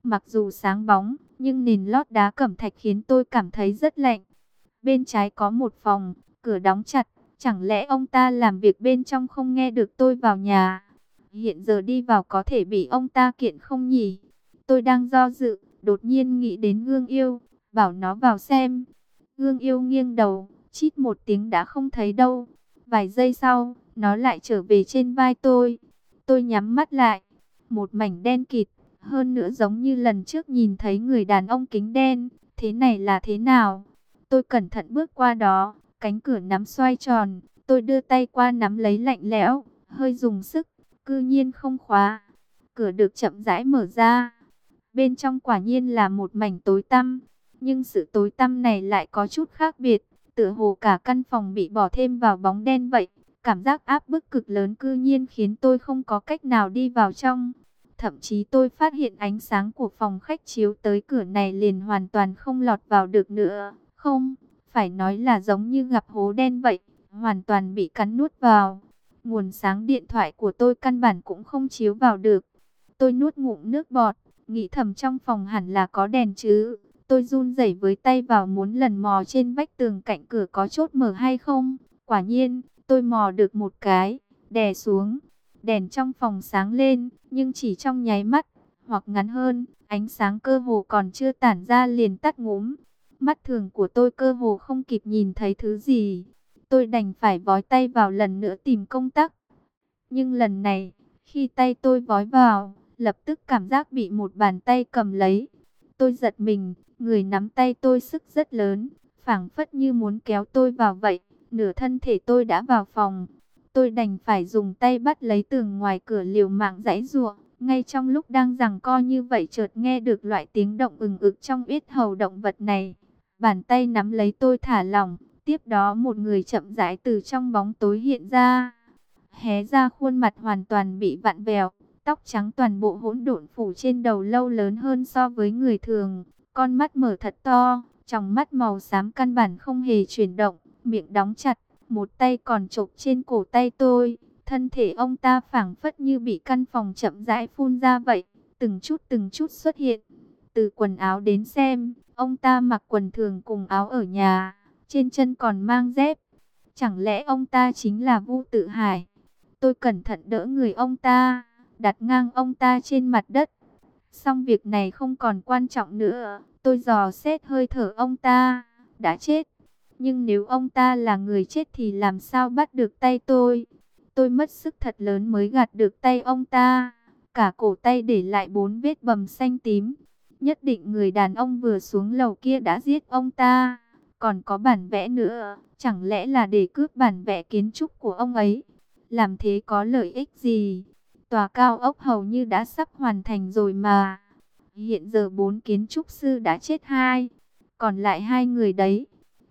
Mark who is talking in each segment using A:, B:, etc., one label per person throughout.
A: Mặc dù sáng bóng, nhưng nền lót đá cẩm thạch khiến tôi cảm thấy rất lạnh. Bên trái có một phòng, cửa đóng chặt. Chẳng lẽ ông ta làm việc bên trong không nghe được tôi vào nhà? Hiện giờ đi vào có thể bị ông ta kiện không nhỉ? Tôi đang do dự, đột nhiên nghĩ đến Gương Yêu, bảo nó vào xem. Gương Yêu nghiêng đầu, chít một tiếng đã không thấy đâu. Vài giây sau, nó lại trở về trên vai tôi. Tôi nhắm mắt lại, một mảnh đen kịt, hơn nữa giống như lần trước nhìn thấy người đàn ông kính đen. Thế này là thế nào? Tôi cẩn thận bước qua đó, cánh cửa nắm xoay tròn. Tôi đưa tay qua nắm lấy lạnh lẽo, hơi dùng sức, cư nhiên không khóa. Cửa được chậm rãi mở ra. Bên trong quả nhiên là một mảnh tối tăm. Nhưng sự tối tăm này lại có chút khác biệt. Tựa hồ cả căn phòng bị bỏ thêm vào bóng đen vậy. Cảm giác áp bức cực lớn cư nhiên khiến tôi không có cách nào đi vào trong. Thậm chí tôi phát hiện ánh sáng của phòng khách chiếu tới cửa này liền hoàn toàn không lọt vào được nữa. Không, phải nói là giống như gặp hố đen vậy, hoàn toàn bị cắn nuốt vào. Nguồn sáng điện thoại của tôi căn bản cũng không chiếu vào được. Tôi nuốt ngụm nước bọt, nghĩ thầm trong phòng hẳn là có đèn chứ. Tôi run rẩy với tay vào muốn lần mò trên vách tường cạnh cửa có chốt mở hay không. Quả nhiên, tôi mò được một cái, đè xuống. Đèn trong phòng sáng lên, nhưng chỉ trong nháy mắt, hoặc ngắn hơn, ánh sáng cơ hồ còn chưa tản ra liền tắt ngúm. Mắt thường của tôi cơ hồ không kịp nhìn thấy thứ gì. Tôi đành phải vói tay vào lần nữa tìm công tắc. Nhưng lần này, khi tay tôi vói vào, lập tức cảm giác bị một bàn tay cầm lấy. Tôi giật mình, người nắm tay tôi sức rất lớn, phảng phất như muốn kéo tôi vào vậy. Nửa thân thể tôi đã vào phòng. Tôi đành phải dùng tay bắt lấy tường ngoài cửa liều mạng giãy giụa. Ngay trong lúc đang giằng co như vậy chợt nghe được loại tiếng động ừng ực trong yết hầu động vật này. Bàn tay nắm lấy tôi thả lỏng. Tiếp đó một người chậm rãi từ trong bóng tối hiện ra. Hé ra khuôn mặt hoàn toàn bị vặn vẹo. Tóc trắng toàn bộ hỗn độn phủ trên đầu lâu lớn hơn so với người thường. Con mắt mở thật to, tròng mắt màu xám căn bản không hề chuyển động, miệng đóng chặt. Một tay còn chộp trên cổ tay tôi. Thân thể ông ta phảng phất như bị căn phòng chậm rãi phun ra vậy. Từng chút xuất hiện. Từ quần áo đến xem, ông ta mặc quần thường cùng áo ở nhà. Trên chân còn mang dép. Chẳng lẽ ông ta chính là Vu Tự Hải? Tôi cẩn thận đỡ người ông ta, đặt ngang ông ta trên mặt đất. Xong việc này không còn quan trọng nữa. Tôi dò xét hơi thở ông ta. Đã chết. Nhưng nếu ông ta là người chết thì làm sao bắt được tay tôi? Tôi mất sức thật lớn mới gạt được tay ông ta. Cả cổ tay để lại 4 vết bầm xanh tím. Nhất định người đàn ông vừa xuống lầu kia đã giết ông ta. Còn có bản vẽ nữa. Chẳng lẽ là để cướp bản vẽ kiến trúc của ông ấy? Làm thế có lợi ích gì? Tòa cao ốc hầu như đã sắp hoàn thành rồi mà. Hiện giờ 4 kiến trúc sư đã chết 2. Còn lại 2 người đấy.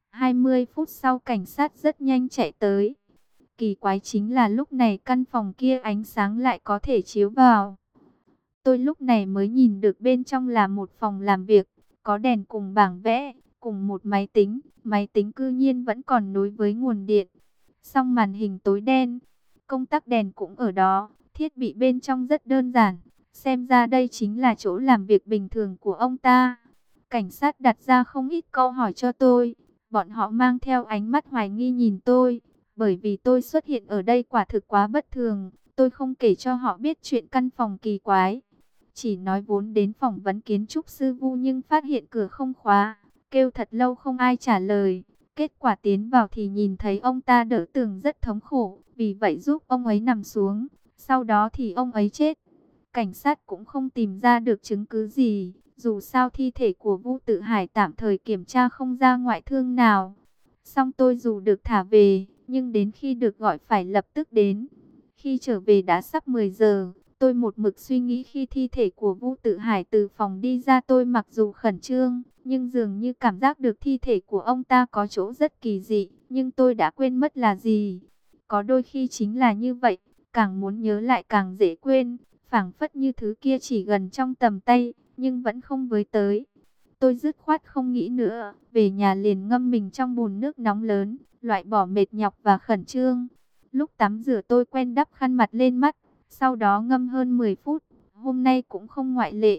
A: 20 phút sau cảnh sát rất nhanh chạy tới. Kỳ quái chính là lúc này căn phòng kia ánh sáng lại có thể chiếu vào. Tôi lúc này mới nhìn được bên trong là một phòng làm việc. Có đèn cùng bảng vẽ, cùng một máy tính. Máy tính cư nhiên vẫn còn nối với nguồn điện. Song màn hình tối đen. Công tắc đèn cũng ở đó. Thiết bị bên trong rất đơn giản. Xem ra đây chính là chỗ làm việc bình thường của ông ta. Cảnh sát đặt ra không ít câu hỏi cho tôi. Bọn họ mang theo ánh mắt hoài nghi nhìn tôi. Bởi vì tôi xuất hiện ở đây quả thực quá bất thường. Tôi không kể cho họ biết chuyện căn phòng kỳ quái. Chỉ nói vốn đến phỏng vấn kiến trúc sư Vu nhưng phát hiện cửa không khóa. Kêu thật lâu không ai trả lời. Kết quả tiến vào thì nhìn thấy ông ta đỡ tường rất thống khổ. Vì vậy giúp ông ấy nằm xuống. Sau đó thì ông ấy chết. Cảnh sát cũng không tìm ra được chứng cứ gì. Dù sao thi thể của Vu Tự Hải tạm thời kiểm tra không ra ngoại thương nào. Xong tôi dù được thả về, nhưng đến khi được gọi phải lập tức đến. Khi trở về đã sắp 10 giờ, tôi một mực suy nghĩ khi thi thể của Vu Tự Hải từ phòng đi ra tôi mặc dù khẩn trương, nhưng dường như cảm giác được thi thể của ông ta có chỗ rất kỳ dị, nhưng tôi đã quên mất là gì. Có đôi khi chính là như vậy, càng muốn nhớ lại càng dễ quên, phảng phất như thứ kia chỉ gần trong tầm tay, nhưng vẫn không với tới. Tôi dứt khoát không nghĩ nữa, về nhà liền ngâm mình trong bồn nước nóng lớn, loại bỏ mệt nhọc và khẩn trương. Lúc tắm rửa tôi quen đắp khăn mặt lên mắt, sau đó ngâm hơn 10 phút, hôm nay cũng không ngoại lệ.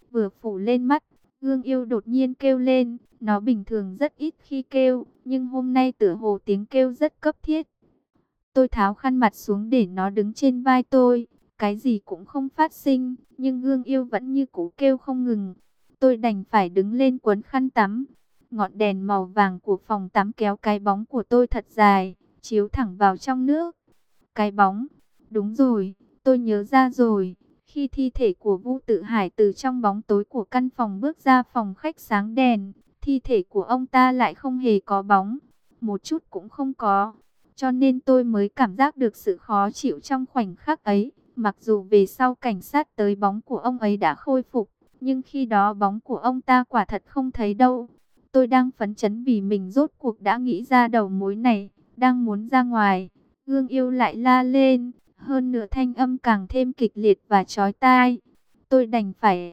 A: vừa phủ lên mắt, Gương Yêu đột nhiên kêu lên. Nó bình thường rất ít khi kêu, nhưng hôm nay tựa hồ tiếng kêu rất cấp thiết. Tôi tháo khăn mặt xuống để nó đứng trên vai tôi. Cái gì cũng không phát sinh, nhưng Gương Yêu vẫn như cú kêu không ngừng. Tôi đành phải đứng lên quấn khăn tắm. Ngọn đèn màu vàng của phòng tắm kéo cái bóng của tôi thật dài, chiếu thẳng vào trong nước. Cái bóng, đúng rồi, tôi nhớ ra rồi. Khi thi thể của Vu Tự Hải từ trong bóng tối của căn phòng bước ra phòng khách sáng đèn, thi thể của ông ta lại không hề có bóng, một chút cũng không có. Cho nên tôi mới cảm giác được sự khó chịu trong khoảnh khắc ấy. Mặc dù về sau cảnh sát tới bóng của ông ấy đã khôi phục, nhưng khi đó bóng của ông ta quả thật không thấy đâu. Tôi đang phấn chấn vì mình rốt cuộc đã nghĩ ra đầu mối này, đang muốn ra ngoài. Gương Yêu lại la lên, hơn nữa thanh âm càng thêm kịch liệt và chói tai. Tôi đành phải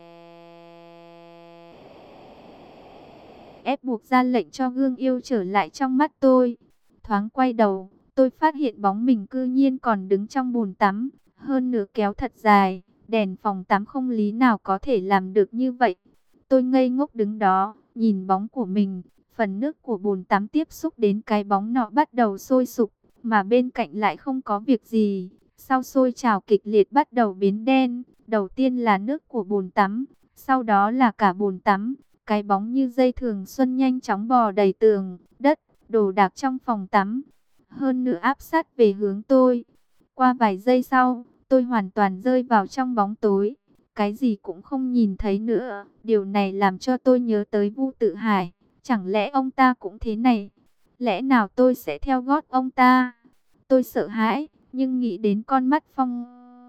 A: ép buộc ra lệnh cho Gương Yêu trở lại trong mắt tôi. Thoáng quay đầu, tôi phát hiện bóng mình cư nhiên còn đứng trong bồn tắm, hơn nữa kéo thật dài, đèn phòng tắm không lý nào có thể làm được như vậy. Tôi ngây ngốc đứng đó, nhìn bóng của mình, phần nước của bồn tắm tiếp xúc đến cái bóng nọ bắt đầu sôi sục, mà bên cạnh lại không có việc gì. Sau sôi trào kịch liệt bắt đầu biến đen, đầu tiên là nước của bồn tắm, sau đó là cả bồn tắm. Cái bóng như dây thường xuân nhanh chóng bò đầy tường, đất, đồ đạc trong phòng tắm, hơn nữa áp sát về hướng tôi. Qua vài giây sau, tôi hoàn toàn rơi vào trong bóng tối, cái gì cũng không nhìn thấy nữa. Điều này làm cho tôi nhớ tới Vu Tự Hải. Chẳng lẽ ông ta cũng thế này? Lẽ nào tôi sẽ theo gót ông ta? Tôi sợ hãi, nhưng nghĩ đến con mắt phong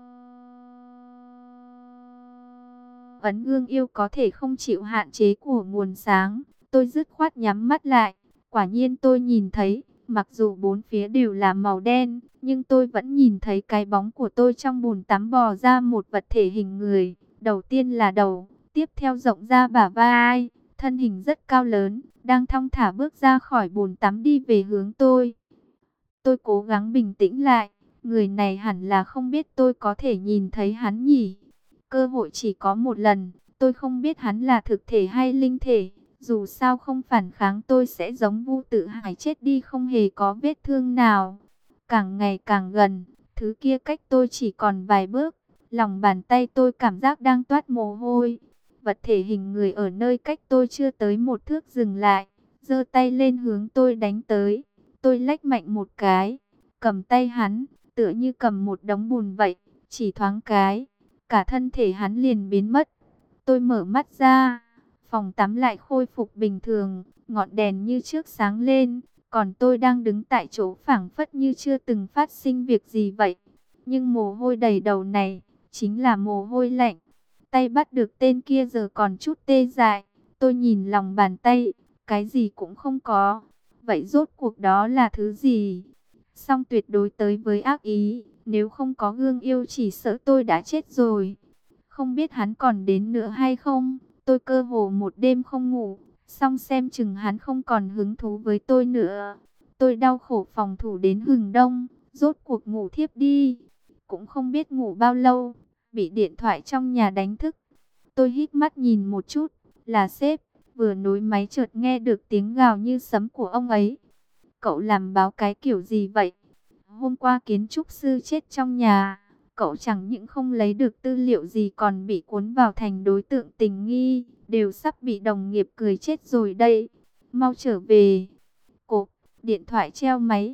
A: ấn Gương Yêu có thể không chịu hạn chế của nguồn sáng, tôi dứt khoát nhắm mắt lại. Quả nhiên tôi nhìn thấy, mặc dù bốn phía đều là màu đen, nhưng tôi vẫn nhìn thấy cái bóng của tôi trong bồn tắm bò ra một vật thể hình người. Đầu tiên là đầu, tiếp theo rộng ra bả vai, thân hình rất cao lớn, đang thong thả bước ra khỏi bồn tắm đi về hướng tôi. Tôi cố gắng bình tĩnh lại, người này hẳn là không biết tôi có thể nhìn thấy hắn nhỉ. Cơ hội chỉ có một lần, tôi không biết hắn là thực thể hay linh thể. Dù sao không phản kháng tôi sẽ giống Vu Tự Hải chết đi không hề có vết thương nào. Càng ngày càng gần, thứ kia cách tôi chỉ còn vài bước. Lòng bàn tay tôi cảm giác đang toát mồ hôi. Vật thể hình người ở nơi cách tôi chưa tới một thước dừng lại, giơ tay lên hướng tôi đánh tới. Tôi lách mạnh một cái, cầm tay hắn, tựa như cầm một đống bùn vậy, chỉ thoáng cái, cả thân thể hắn liền biến mất. Tôi mở mắt ra, phòng tắm lại khôi phục bình thường, ngọn đèn như trước sáng lên, còn tôi đang đứng tại chỗ phảng phất như chưa từng phát sinh việc gì vậy. Nhưng mồ hôi đầy đầu này, chính là mồ hôi lạnh. Tay bắt được tên kia giờ còn chút tê dại, tôi nhìn lòng bàn tay, cái gì cũng không có. Vậy rốt cuộc đó là thứ gì? Song tuyệt đối tới với ác ý, nếu không có Gương Yêu chỉ sợ tôi đã chết rồi. Không biết hắn còn đến nữa hay không, tôi cơ hồ một đêm không ngủ, song xem chừng hắn không còn hứng thú với tôi nữa. Tôi đau khổ phòng thủ đến hừng đông, rốt cuộc ngủ thiếp đi. Cũng không biết ngủ bao lâu, bị điện thoại trong nhà đánh thức. Tôi híp mắt nhìn một chút, là sếp. Vừa nối máy chợt nghe được tiếng gào như sấm của ông ấy. Cậu làm báo cái kiểu gì vậy? Hôm qua kiến trúc sư chết trong nhà. Cậu chẳng những không lấy được tư liệu gì còn bị cuốn vào thành đối tượng tình nghi. Đều sắp bị đồng nghiệp cười chết rồi đây. Mau trở về. Cộp, điện thoại treo máy.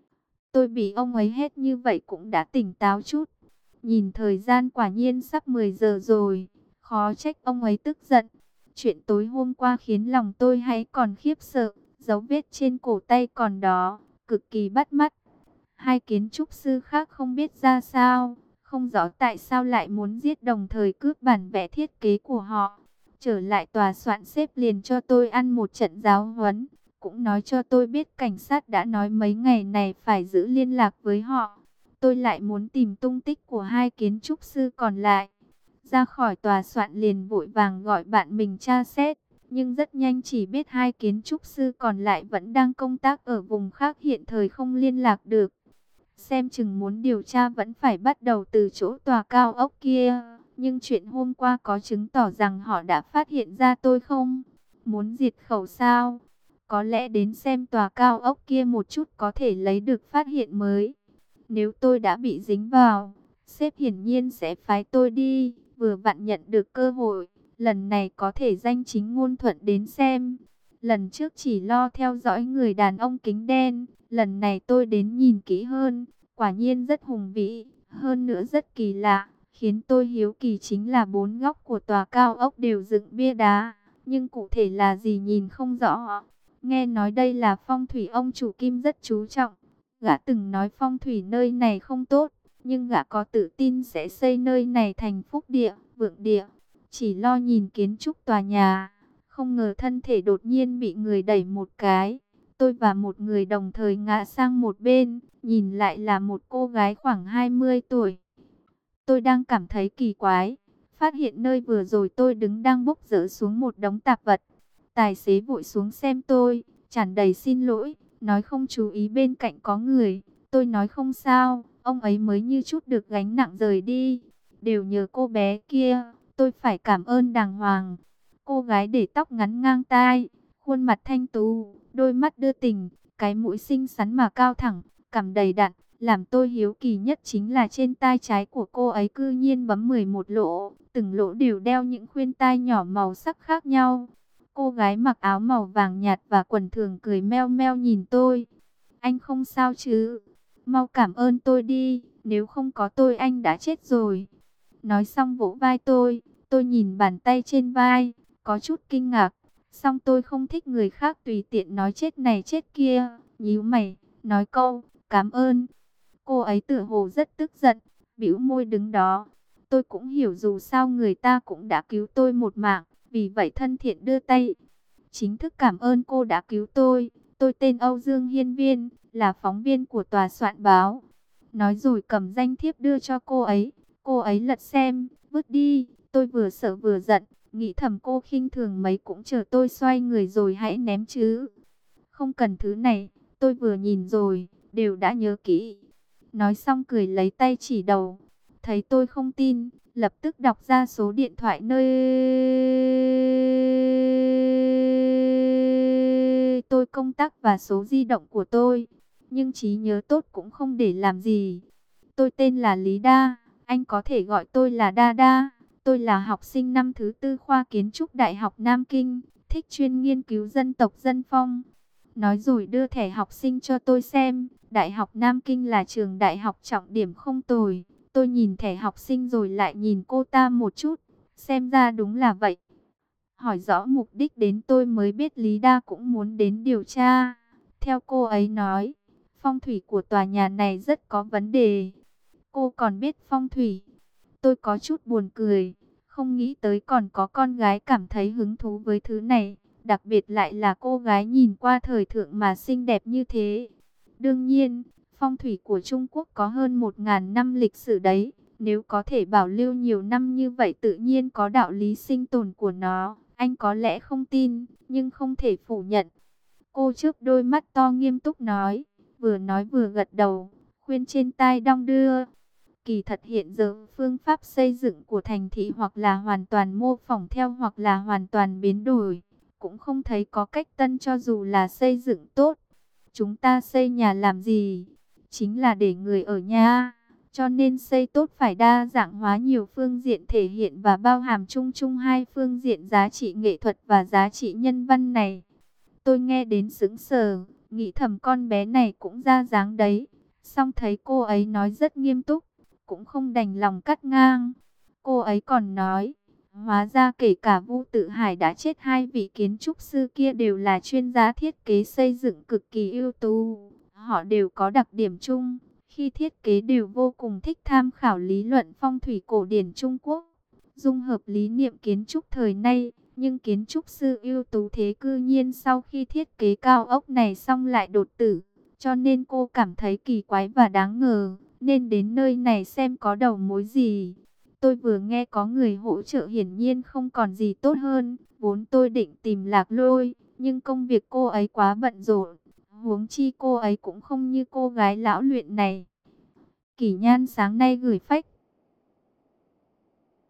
A: Tôi bị ông ấy hét như vậy cũng đã tỉnh táo chút. Nhìn thời gian quả nhiên sắp 10 giờ rồi. Khó trách ông ấy tức giận. Chuyện tối hôm qua khiến lòng tôi hay còn khiếp sợ. Dấu vết trên cổ tay còn đó, cực kỳ bắt mắt. Hai kiến trúc sư khác không biết ra sao, không rõ tại sao lại muốn giết đồng thời cướp bản vẽ thiết kế của họ. Trở lại tòa soạn, sếp liền cho tôi ăn một trận giáo huấn. Cũng nói cho tôi biết cảnh sát đã nói mấy ngày này phải giữ liên lạc với họ. Tôi lại muốn tìm tung tích của hai kiến trúc sư còn lại. Ra khỏi tòa soạn liền vội vàng gọi bạn mình tra xét. Nhưng rất nhanh chỉ biết hai kiến trúc sư còn lại vẫn đang công tác ở vùng khác, hiện thời không liên lạc được. Xem chừng muốn điều tra vẫn phải bắt đầu từ chỗ tòa cao ốc kia. Nhưng chuyện hôm qua có chứng tỏ rằng họ đã phát hiện ra tôi không? Muốn diệt khẩu sao? Có lẽ đến xem tòa cao ốc kia một chút có thể lấy được phát hiện mới. Nếu tôi đã bị dính vào, sếp hiển nhiên sẽ phái tôi đi, vừa vặn nhận được cơ hội. Lần này có thể danh chính ngôn thuận đến xem. Lần trước chỉ lo theo dõi người đàn ông kính đen, lần này tôi đến nhìn kỹ hơn. Quả nhiên rất hùng vĩ, hơn nữa rất kỳ lạ. Khiến tôi hiếu kỳ chính là bốn góc của tòa cao ốc đều dựng bia đá, nhưng cụ thể là gì nhìn không rõ. Nghe nói đây là phong thủy ông chủ Kim rất chú trọng. Gã từng nói phong thủy nơi này không tốt, nhưng gã có tự tin sẽ xây nơi này thành phúc địa, vượng địa. Chỉ lo nhìn kiến trúc tòa nhà, không ngờ thân thể đột nhiên bị người đẩy một cái. Tôi và một người đồng thời ngã sang một bên, nhìn lại là một cô gái khoảng 20 tuổi. Tôi đang cảm thấy kỳ quái, phát hiện nơi vừa rồi tôi đứng đang bốc dỡ xuống một đống tạp vật. Tài xế vội xuống xem tôi, tràn đầy xin lỗi, nói không chú ý bên cạnh có người. Tôi nói không sao, ông ấy mới như chút được gánh nặng rời đi. Đều nhờ cô bé kia, tôi phải cảm ơn đàng hoàng. Cô gái để tóc ngắn ngang tai, khuôn mặt thanh tú, đôi mắt đưa tình, cái mũi xinh xắn mà cao thẳng, cằm đầy đặn. Làm tôi hiếu kỳ nhất chính là trên tai trái của cô ấy cư nhiên bấm 11 lỗ, từng lỗ đều đeo những khuyên tai nhỏ màu sắc khác nhau. Cô gái mặc áo màu vàng nhạt và quần thường cười meo meo nhìn tôi. Anh không sao chứ? Mau cảm ơn tôi đi, nếu không có tôi anh đã chết rồi. Nói xong vỗ vai tôi nhìn bàn tay trên vai, có chút kinh ngạc. Xong tôi không thích người khác tùy tiện nói chết này chết kia, nhíu mày, nói câu, cảm ơn. Cô ấy tựa hồ rất tức giận, bĩu môi đứng đó. Tôi cũng hiểu dù sao người ta cũng đã cứu tôi một mạng, vì vậy thân thiện đưa tay. Chính thức cảm ơn cô đã cứu tôi. Tôi tên Âu Dương Hiên Viên, là phóng viên của tòa soạn báo. Nói rồi cầm danh thiếp đưa cho cô ấy. Cô ấy lật xem, vứt đi. Tôi vừa sợ vừa giận, nghĩ thầm cô khinh thường mấy cũng chờ tôi xoay người rồi hãy ném chứ. Không cần thứ này, tôi vừa nhìn rồi, đều đã nhớ kỹ. Nói xong cười lấy tay chỉ đầu. Thấy tôi không tin, lập tức đọc ra số điện thoại nơi tôi công tác và số di động của tôi. Nhưng trí nhớ tốt cũng không để làm gì. Tôi tên là Lý Đa, anh có thể gọi tôi là Đa Đa. Tôi là học sinh năm thứ tư khoa kiến trúc Đại học Nam Kinh, thích chuyên nghiên cứu dân tộc dân phong. Nói rồi đưa thẻ học sinh cho tôi xem. Đại học Nam Kinh là trường đại học trọng điểm không tồi. Tôi nhìn thẻ học sinh rồi lại nhìn cô ta một chút. Xem ra đúng là vậy. Hỏi rõ mục đích đến tôi mới biết Lý Đa cũng muốn đến điều tra. Theo cô ấy nói, phong thủy của tòa nhà này rất có vấn đề. Cô còn biết phong thủy. Tôi có chút buồn cười. Không nghĩ tới còn có con gái cảm thấy hứng thú với thứ này. Đặc biệt lại là cô gái nhìn qua thời thượng mà xinh đẹp như thế. Đương nhiên, phong thủy của Trung Quốc có hơn 1.000 năm lịch sử đấy. Nếu có thể bảo lưu nhiều năm như vậy tự nhiên có đạo lý sinh tồn của nó. Anh có lẽ không tin, nhưng không thể phủ nhận. Cô chớp đôi mắt to nghiêm túc nói vừa gật đầu, khuyên trên tai đong đưa. Kỳ thật hiện giờ phương pháp xây dựng của thành thị hoặc là hoàn toàn mô phỏng theo hoặc là hoàn toàn biến đổi. Cũng không thấy có cách tân cho dù là xây dựng tốt. Chúng ta xây nhà làm gì? Chính là để người ở nhà. Cho nên xây tốt phải đa dạng hóa nhiều phương diện thể hiện và bao hàm chung chung hai phương diện giá trị nghệ thuật và giá trị nhân văn này. Tôi nghe đến sững sờ, nghĩ thầm con bé này cũng ra dáng đấy. Xong thấy cô ấy nói rất nghiêm túc, cũng không đành lòng cắt ngang. Cô ấy còn nói, hóa ra kể cả Vu Tự Hải đã chết, hai vị kiến trúc sư kia đều là chuyên gia thiết kế xây dựng cực kỳ ưu tú. Họ đều có đặc điểm chung, khi thiết kế đều vô cùng thích tham khảo lý luận phong thủy cổ điển Trung Quốc, dung hợp lý niệm kiến trúc thời nay. Nhưng kiến trúc sư ưu tú thế cư nhiên sau khi thiết kế cao ốc này xong lại đột tử. Cho nên cô cảm thấy kỳ quái và đáng ngờ, nên đến nơi này xem có đầu mối gì. Tôi vừa nghe có người hỗ trợ hiển nhiên không còn gì tốt hơn. Vốn tôi định tìm Lạc Lôi, nhưng công việc cô ấy quá bận rộn. Huống chi cô ấy cũng không như cô gái lão luyện này. Kỷ Nhan sáng nay gửi phách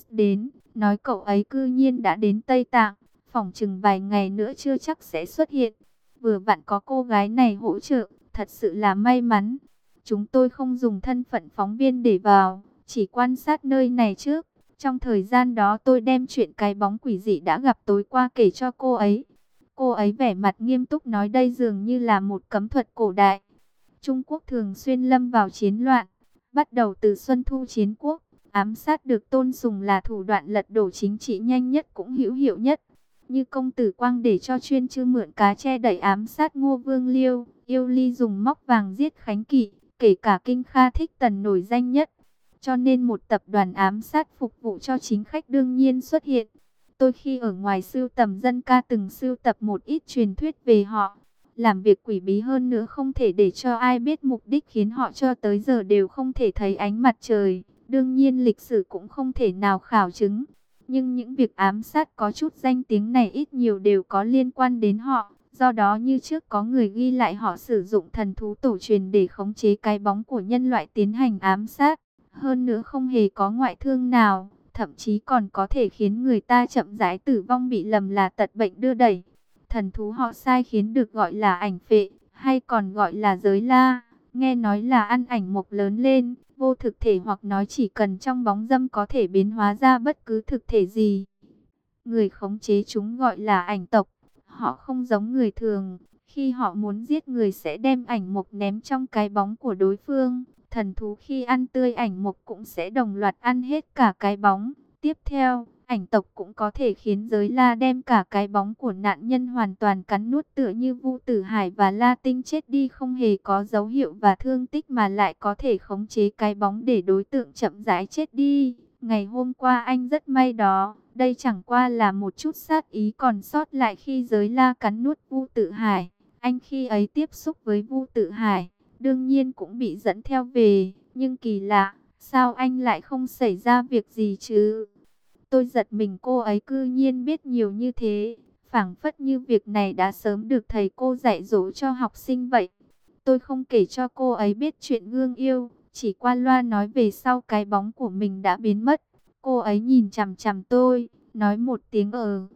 A: đến, nói cậu ấy cư nhiên đã đến Tây Tạng, phỏng chừng vài ngày nữa chưa chắc sẽ xuất hiện. Vừa vặn có cô gái này hỗ trợ, thật sự là may mắn. Chúng tôi không dùng thân phận phóng viên để vào, chỉ quan sát nơi này trước. Trong thời gian đó tôi đem chuyện cái bóng quỷ dị đã gặp tối qua kể cho cô ấy. Cô ấy vẻ mặt nghiêm túc nói đây dường như là một cấm thuật cổ đại. Trung Quốc thường xuyên lâm vào chiến loạn, bắt đầu từ Xuân Thu Chiến Quốc. Ám sát được tôn sùng là thủ đoạn lật đổ chính trị nhanh nhất cũng hữu hiệu nhất. Như công tử Quang để cho chuyên chư mượn cá che đẩy ám sát Ngô Vương Liêu, Yêu Ly dùng móc vàng giết Khánh Kỵ, kể cả Kinh Kha Thích Tần nổi danh nhất. Cho nên một tập đoàn ám sát phục vụ cho chính khách đương nhiên xuất hiện. Tôi khi ở ngoài sưu tầm dân ca từng sưu tập một ít truyền thuyết về họ. Làm việc quỷ bí hơn nữa không thể để cho ai biết mục đích khiến họ cho tới giờ đều không thể thấy ánh mặt trời. Đương nhiên lịch sử cũng không thể nào khảo chứng. Nhưng những việc ám sát có chút danh tiếng này ít nhiều đều có liên quan đến họ. Do đó như trước có người ghi lại họ sử dụng thần thú tổ truyền để khống chế cái bóng của nhân loại tiến hành ám sát. Hơn nữa không hề có ngoại thương nào, thậm chí còn có thể khiến người ta chậm rãi tử vong bị lầm là tật bệnh đưa đẩy. Thần thú họ sai khiến được gọi là ảnh phệ, hay còn gọi là giới la. Nghe nói là ăn ảnh mộc lớn lên, vô thực thể hoặc nói chỉ cần trong bóng dâm có thể biến hóa ra bất cứ thực thể gì. Người khống chế chúng gọi là ảnh tộc. Họ không giống người thường, khi họ muốn giết người sẽ đem ảnh mộc ném trong cái bóng của đối phương. Thần thú khi ăn tươi ảnh mộc cũng sẽ đồng loạt ăn hết cả cái bóng. Tiếp theo, ảnh tộc cũng có thể khiến giới la đem cả cái bóng của nạn nhân hoàn toàn cắn nuốt tựa như Vu Tử Hải và La Tinh chết đi không hề có dấu hiệu và thương tích mà lại có thể khống chế cái bóng để đối tượng chậm rãi chết đi. Ngày hôm qua anh rất may đó, đây chẳng qua là một chút sát ý còn sót lại khi giới la cắn nuốt Vu Tử Hải. Anh khi ấy tiếp xúc với Vu Tử Hải, đương nhiên cũng bị dẫn theo về, nhưng kỳ lạ, sao anh lại không xảy ra việc gì chứ? Tôi giật mình cô ấy cư nhiên biết nhiều như thế, phảng phất như việc này đã sớm được thầy cô dạy dỗ cho học sinh vậy. Tôi không kể cho cô ấy biết chuyện Gương Yêu, chỉ qua loa nói về sau cái bóng của mình đã biến mất. Cô ấy nhìn chằm chằm tôi, nói một tiếng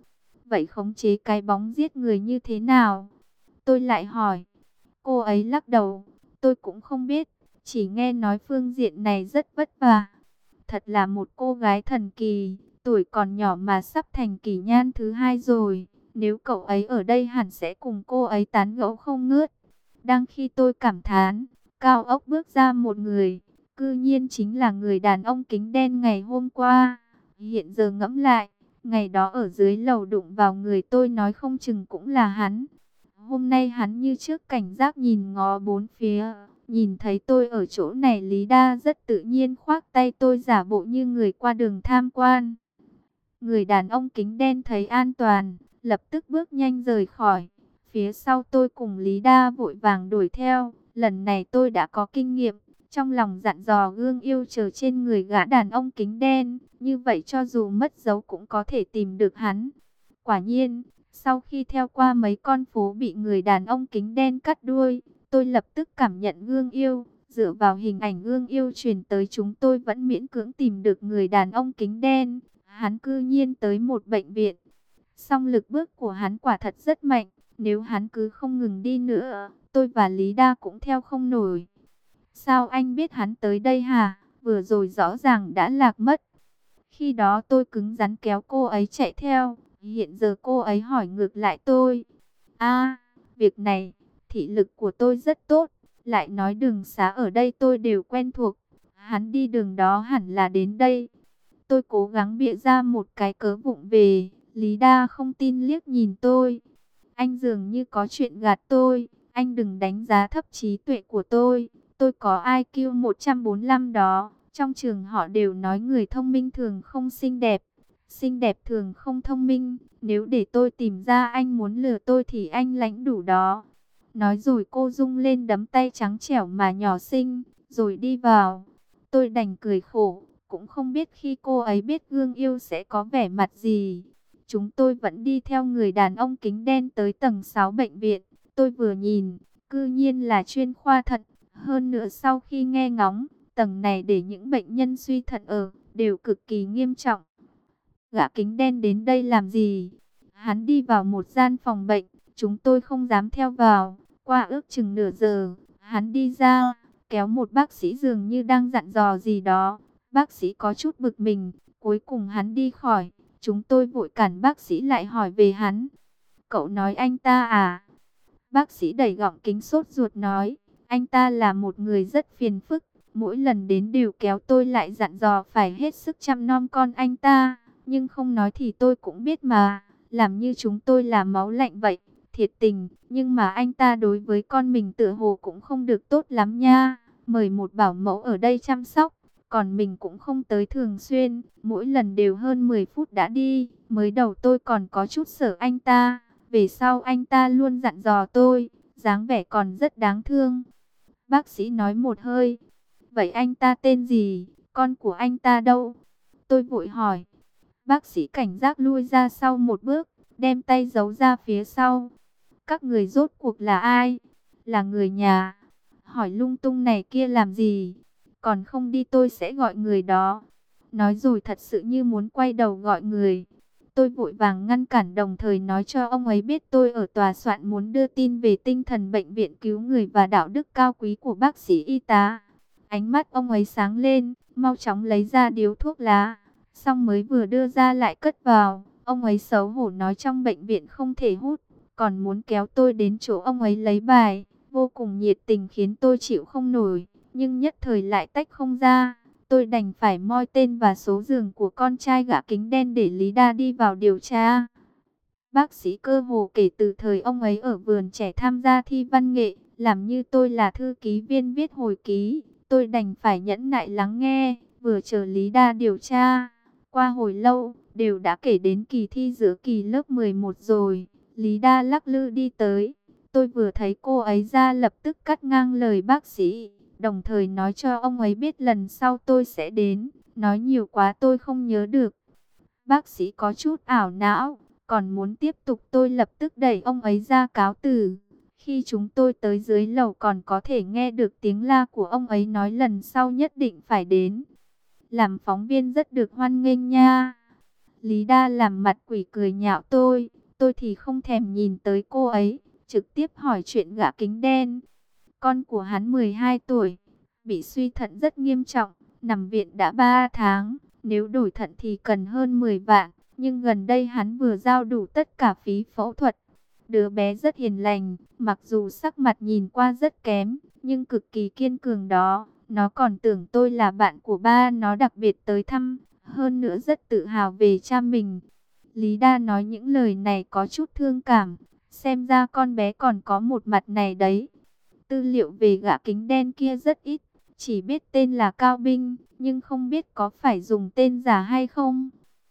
A: vậy khống chế cái bóng giết người như thế nào? Tôi lại hỏi. Cô ấy lắc đầu, tôi cũng không biết, chỉ nghe nói phương diện này rất vất vả. Thật là một cô gái thần kỳ, tuổi còn nhỏ mà sắp thành kỳ nhan thứ hai rồi. Nếu cậu ấy ở đây hẳn sẽ cùng cô ấy tán gẫu không ngớt. Đang khi tôi cảm thán, cao ốc bước ra một người, cư nhiên chính là người đàn ông kính đen ngày hôm qua. Hiện giờ ngẫm lại, ngày đó ở dưới lầu đụng vào người tôi nói không chừng cũng là hắn. Hôm nay hắn như trước cảnh giác nhìn ngó bốn phía, nhìn thấy tôi ở chỗ này Lý Đa rất tự nhiên khoác tay tôi giả bộ như người qua đường tham quan. Người đàn ông kính đen thấy an toàn, lập tức bước nhanh rời khỏi. Phía sau tôi cùng Lý Đa vội vàng đuổi theo, lần này tôi đã có kinh nghiệm. Trong lòng dặn dò Gương Yêu chờ trên người gã đàn ông kính đen, như vậy cho dù mất dấu cũng có thể tìm được hắn. Quả nhiên, sau khi theo qua mấy con phố bị người đàn ông kính đen cắt đuôi, tôi lập tức cảm nhận Gương Yêu. Dựa vào hình ảnh Gương Yêu truyền tới chúng tôi vẫn miễn cưỡng tìm được người đàn ông kính đen. Hắn cư nhiên tới một bệnh viện. Song lực bước của hắn quả thật rất mạnh. Nếu hắn cứ không ngừng đi nữa, tôi và Lý Đa cũng theo không nổi. Sao anh biết hắn tới đây hả? Vừa rồi rõ ràng đã lạc mất. Khi đó tôi cứng rắn kéo cô ấy chạy theo. Hiện giờ cô ấy hỏi ngược lại tôi. Việc này, thị lực của tôi rất tốt. Lại nói đường xá ở đây tôi đều quen thuộc. Hắn đi đường đó hẳn là đến đây. Tôi cố gắng bịa ra một cái cớ vụng về. Lý Đa không tin liếc nhìn tôi. Anh dường như có chuyện gạt tôi. Anh đừng đánh giá thấp trí tuệ của tôi. Tôi có IQ 145 đó. Trong trường họ đều nói người thông minh thường không xinh đẹp. Xinh đẹp thường không thông minh. Nếu để tôi tìm ra anh muốn lừa tôi thì anh lãnh đủ đó. Nói rồi cô rung lên đấm tay trắng trẻo mà nhỏ xinh. Rồi đi vào. Tôi đành cười khổ. Cũng không biết khi cô ấy biết Gương Yêu sẽ có vẻ mặt gì. Chúng tôi vẫn đi theo người đàn ông kính đen tới tầng 6 bệnh viện. Tôi vừa nhìn, cư nhiên là chuyên khoa thận. Hơn nữa sau khi nghe ngóng, tầng này để những bệnh nhân suy thận ở, đều cực kỳ nghiêm trọng. Gã kính đen đến đây làm gì? Hắn đi vào một gian phòng bệnh, chúng tôi không dám theo vào. Qua ước chừng nửa giờ, hắn đi ra, kéo một bác sĩ dường như đang dặn dò gì đó. Bác sĩ có chút bực mình, cuối cùng hắn đi khỏi. Chúng tôi vội cản bác sĩ lại hỏi về hắn. Cậu nói anh ta à? Bác sĩ đẩy gọng kính sốt ruột nói, anh ta là một người rất phiền phức. Mỗi lần đến đều kéo tôi lại dặn dò phải hết sức chăm nom con anh ta. Nhưng không nói thì tôi cũng biết mà, làm như chúng tôi là máu lạnh vậy. Thiệt tình, nhưng mà anh ta đối với con mình tựa hồ cũng không được tốt lắm nha. Mời một bảo mẫu ở đây chăm sóc, còn mình cũng không tới thường xuyên. Mỗi lần đều hơn 10 phút đã đi. Mới đầu tôi còn có chút sợ anh ta. Về sau anh ta luôn dặn dò tôi, dáng vẻ còn rất đáng thương. Bác sĩ nói một hơi. Vậy anh ta tên gì? Con của anh ta đâu? Tôi vội hỏi. Bác sĩ cảnh giác lui ra sau một bước, đem tay giấu ra phía sau. Các người rốt cuộc là ai? Là người nhà. Hỏi lung tung này kia làm gì? Còn không đi tôi sẽ gọi người đó. Nói rồi thật sự như muốn quay đầu gọi người. Tôi vội vàng ngăn cản, đồng thời nói cho ông ấy biết tôi ở tòa soạn muốn đưa tin về tinh thần bệnh viện cứu người và đạo đức cao quý của bác sĩ y tá. Ánh mắt ông ấy sáng lên, mau chóng lấy ra điếu thuốc lá, xong mới vừa đưa ra lại cất vào. Ông ấy xấu hổ nói trong bệnh viện không thể hút, còn muốn kéo tôi đến chỗ ông ấy lấy bài, vô cùng nhiệt tình khiến tôi chịu không nổi, nhưng nhất thời lại tách không ra. Tôi đành phải moi tên và số giường của con trai gã kính đen để Lý Đa đi vào điều tra. Bác sĩ cơ hồ kể từ thời ông ấy ở vườn trẻ tham gia thi văn nghệ, làm như tôi là thư ký viên viết hồi ký. Tôi đành phải nhẫn nại lắng nghe, vừa chờ Lý Đa điều tra. Qua hồi lâu, đều đã kể đến kỳ thi giữa kỳ lớp 11 rồi. Lý Đa lắc lư đi tới. Tôi vừa thấy cô ấy ra lập tức cắt ngang lời bác sĩ, đồng thời nói cho ông ấy biết lần sau tôi sẽ đến. Nói nhiều quá tôi không nhớ được. Bác sĩ có chút ảo não, còn muốn tiếp tục. Tôi lập tức đẩy ông ấy ra cáo từ. Khi chúng tôi tới dưới lầu còn có thể nghe được tiếng la của ông ấy nói lần sau nhất định phải đến. Làm phóng viên rất được hoan nghênh nha. Lý Đa làm mặt quỷ cười nhạo tôi thì không thèm nhìn tới cô ấy, trực tiếp hỏi chuyện gã kính đen. Con của hắn 12 tuổi, bị suy thận rất nghiêm trọng, nằm viện đã 3 tháng, nếu đổi thận thì cần hơn 10 vạn, nhưng gần đây hắn vừa giao đủ tất cả phí phẫu thuật. Đứa bé rất hiền lành, mặc dù sắc mặt nhìn qua rất kém, nhưng cực kỳ kiên cường đó. Nó còn tưởng tôi là bạn của ba nó đặc biệt tới thăm, hơn nữa rất tự hào về cha mình. Lý Đa nói những lời này có chút thương cảm, xem ra con bé còn có một mặt này đấy. Tư liệu về gã kính đen kia rất ít, chỉ biết tên là Cao Binh, nhưng không biết có phải dùng tên giả hay không.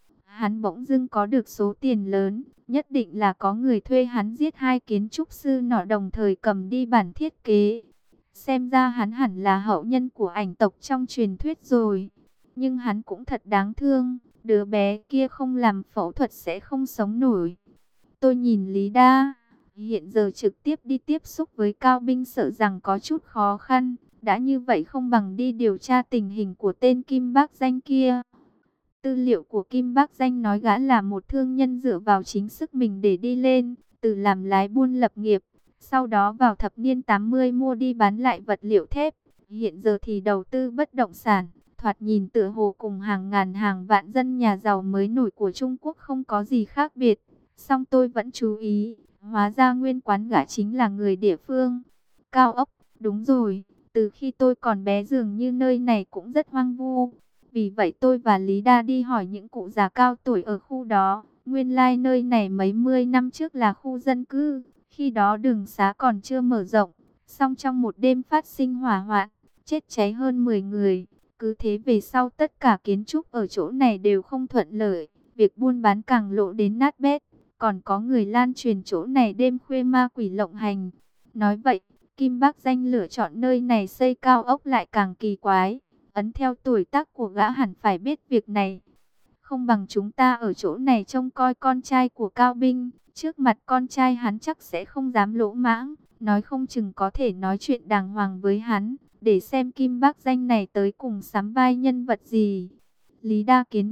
A: Hắn bỗng dưng có được số tiền lớn, nhất định là có người thuê hắn giết hai kiến trúc sư nọ đồng thời cầm đi bản thiết kế. Xem ra hắn hẳn là hậu nhân của ảnh tộc trong truyền thuyết rồi. Nhưng hắn cũng thật đáng thương, đứa bé kia không làm phẫu thuật sẽ không sống nổi. Tôi nhìn Lý Đa, hiện giờ trực tiếp đi tiếp xúc với Cao Binh sợ rằng có chút khó khăn. Đã như vậy không bằng đi điều tra tình hình của tên Kim Bác Danh kia. Tư liệu của Kim Bác Danh nói gã là một thương nhân dựa vào chính sức mình để đi lên, từ làm lái buôn lập nghiệp. Sau đó vào thập niên 80 mua đi bán lại vật liệu thép. Hiện giờ thì đầu tư bất động sản, thoạt nhìn tựa hồ cùng hàng ngàn hàng vạn dân nhà giàu mới nổi của Trung Quốc không có gì khác biệt. Song tôi vẫn chú ý, hóa ra nguyên quán gã chính là người địa phương. Cao ốc, đúng rồi, từ khi tôi còn bé dường như nơi này cũng rất hoang vu. Vì vậy tôi và Lý Đa đi hỏi những cụ già cao tuổi ở khu đó. Nguyên lai nơi này mấy mươi năm trước là khu dân cư, khi đó đường xá còn chưa mở rộng. Song trong một đêm phát sinh hỏa hoạn, chết cháy hơn 10 người. Cứ thế về sau tất cả kiến trúc ở chỗ này đều không thuận lợi. Việc buôn bán càng lộ đến nát bét. Còn có người lan truyền chỗ này đêm khuya ma quỷ lộng hành. Nói vậy, Kim Bác Danh lựa chọn nơi này xây cao ốc lại càng kỳ quái. Ấn theo tuổi tác của gã hẳn phải biết việc này. Không bằng chúng ta ở chỗ này trông coi con trai của Cao Binh. Trước mặt con trai hắn chắc sẽ không dám lỗ mãng. Nói không chừng có thể nói chuyện đàng hoàng với hắn. Để xem Kim Bác Danh này tới cùng sắm vai nhân vật gì. Lý Đa kiến nghị,